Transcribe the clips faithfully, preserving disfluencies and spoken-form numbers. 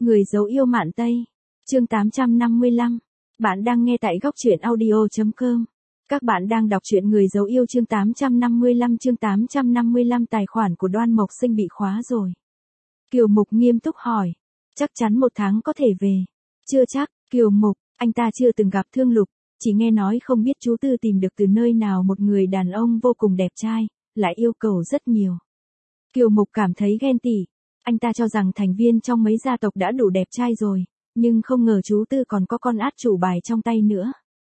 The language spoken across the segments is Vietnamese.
Người dấu yêu Mạn Tây. Chương tám trăm năm mươi lăm. Bạn đang nghe tại góc truyện audio chấm com. Các bạn đang đọc truyện Người dấu yêu chương tám trăm năm mươi lăm. Chương tám trăm năm mươi lăm. Tài khoản của Đoan Mộc Sinh bị khóa rồi. Kiều Mục nghiêm túc hỏi. Chắc chắn một tháng có thể về. Chưa chắc, Kiều Mục, anh ta chưa từng gặp Thương Lục, chỉ nghe nói không biết chú Tư tìm được từ nơi nào một người đàn ông vô cùng đẹp trai, lại yêu cầu rất nhiều. Kiều Mục cảm thấy ghen tị, anh ta cho rằng thành viên trong mấy gia tộc đã đủ đẹp trai rồi, nhưng không ngờ chú Tư còn có con át chủ bài trong tay nữa.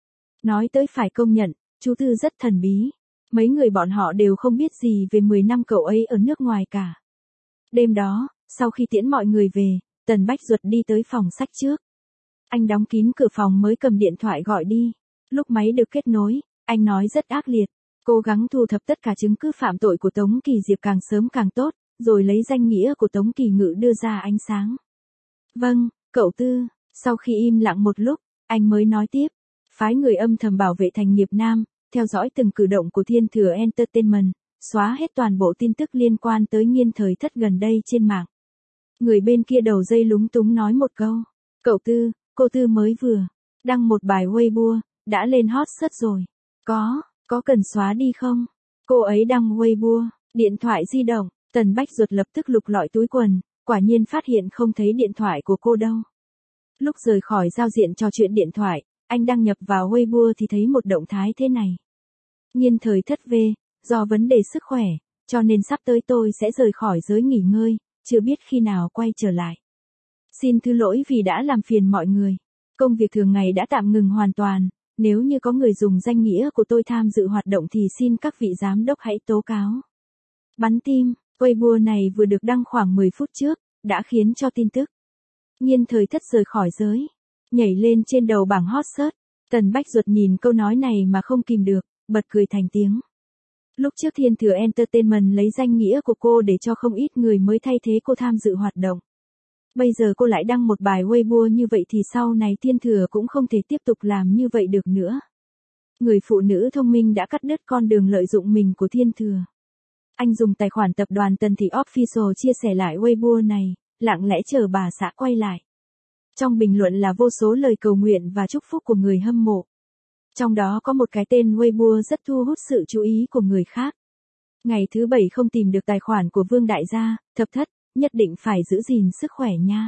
Nói tới phải công nhận, chú Tư rất thần bí, mấy người bọn họ đều không biết gì về mười năm cậu ấy ở nước ngoài cả. Đêm đó, sau khi tiễn mọi người về, Tần Bách Duật đi tới phòng sách trước. Anh đóng kín cửa phòng mới cầm điện thoại gọi đi. Lúc máy được kết nối, anh nói rất ác liệt, cố gắng thu thập tất cả chứng cứ phạm tội của Tống Kỳ Diệp càng sớm càng tốt, rồi lấy danh nghĩa của Tống Kỳ Ngự đưa ra ánh sáng. Vâng, cậu Tư, sau khi im lặng một lúc, anh mới nói tiếp, phái người âm thầm bảo vệ thành Nghiệp Nam, theo dõi từng cử động của Thiên Thừa Entertainment, xóa hết toàn bộ tin tức liên quan tới Nghiên Thời Thất gần đây trên mạng. Người bên kia đầu dây lúng túng nói một câu, cậu Tư, cô Tư mới vừa đăng một bài Weibo, đã lên hot search rồi. Có, có cần xóa đi không? Cô ấy đăng Weibo, điện thoại di động, Tần Bách Duật lập tức lục lọi túi quần, quả nhiên phát hiện không thấy điện thoại của cô đâu. Lúc rời khỏi giao diện trò chuyện điện thoại, anh đăng nhập vào Weibo thì thấy một động thái thế này. Nghiên Thời Thất về, do vấn đề sức khỏe, cho nên sắp tới tôi sẽ rời khỏi giới nghỉ ngơi, chưa biết khi nào quay trở lại. Xin thứ lỗi vì đã làm phiền mọi người. Công việc thường ngày đã tạm ngừng hoàn toàn, nếu như có người dùng danh nghĩa của tôi tham dự hoạt động thì xin các vị giám đốc hãy tố cáo. Bắn tim, Weibo này vừa được đăng khoảng mười phút trước, đã khiến cho tin tức Nghiên Thời Thất rời khỏi giới nhảy lên trên đầu bảng hot search. Tần Bách Duật nhìn câu nói này mà không kìm được, bật cười thành tiếng. Lúc trước Thiên Thừa Entertainment lấy danh nghĩa của cô để cho không ít người mới thay thế cô tham dự hoạt động. Bây giờ cô lại đăng một bài Weibo như vậy thì sau này Thiên Thừa cũng không thể tiếp tục làm như vậy được nữa. Người phụ nữ thông minh đã cắt đứt con đường lợi dụng mình của Thiên Thừa. Anh dùng tài khoản tập đoàn Tần Thị Official chia sẻ lại Weibo này, lặng lẽ chờ bà xã quay lại. Trong bình luận là vô số lời cầu nguyện và chúc phúc của người hâm mộ. Trong đó có một cái tên Weibo rất thu hút sự chú ý của người khác. Ngày thứ bảy không tìm được tài khoản của Vương Đại gia, thập thất, nhất định phải giữ gìn sức khỏe nha.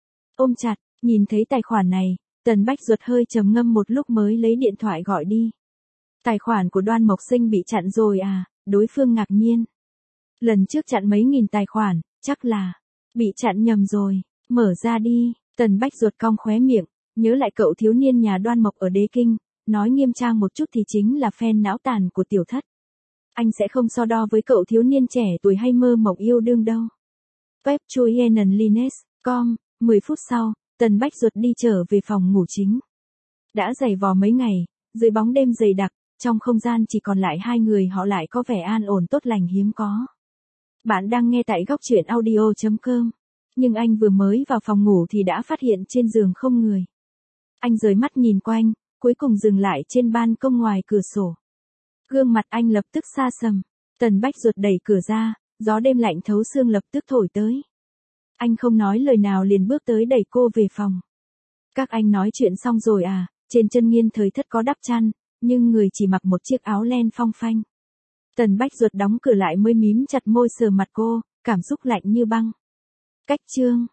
Ôm chặt, nhìn thấy tài khoản này, Tần Bách Duật hơi trầm ngâm một lúc mới lấy điện thoại gọi đi. Tài khoản của Đoan Mộc Sinh bị chặn rồi à, đối phương ngạc nhiên. Lần trước chặn mấy nghìn tài khoản, chắc là bị chặn nhầm rồi, mở ra đi. Tần Bách Duật cong khóe miệng, nhớ lại cậu thiếu niên nhà Đoan Mộc ở Đế Kinh, nói nghiêm trang một chút thì chính là fan não tàn của tiểu thất. Anh sẽ không so đo với cậu thiếu niên trẻ tuổi hay mơ mộng yêu đương đâu. Web Chuyenenlines chấm com, mười phút sau, Tần Bách Duật đi trở về phòng ngủ chính. Đã giày vò mấy ngày, dưới bóng đêm dày đặc, trong không gian chỉ còn lại hai người họ lại có vẻ an ổn tốt lành hiếm có. Bạn đang nghe tại góc truyện audio chấm com. Nhưng anh vừa mới vào phòng ngủ thì đã phát hiện trên giường không người. Anh rời mắt nhìn quanh, cuối cùng dừng lại trên ban công ngoài cửa sổ. Gương mặt anh lập tức xa sầm. Tần Bách Duật đẩy cửa ra, gió đêm lạnh thấu xương lập tức thổi tới. Anh không nói lời nào liền bước tới đẩy cô về phòng. Các anh nói chuyện xong rồi à? Trên chân Nghiên Thời Thất có đắp chăn, nhưng người chỉ mặc một chiếc áo len phong phanh. Tần Bách Duật đóng cửa lại mới mím chặt môi sờ mặt cô, cảm xúc lạnh như băng. Cách chương.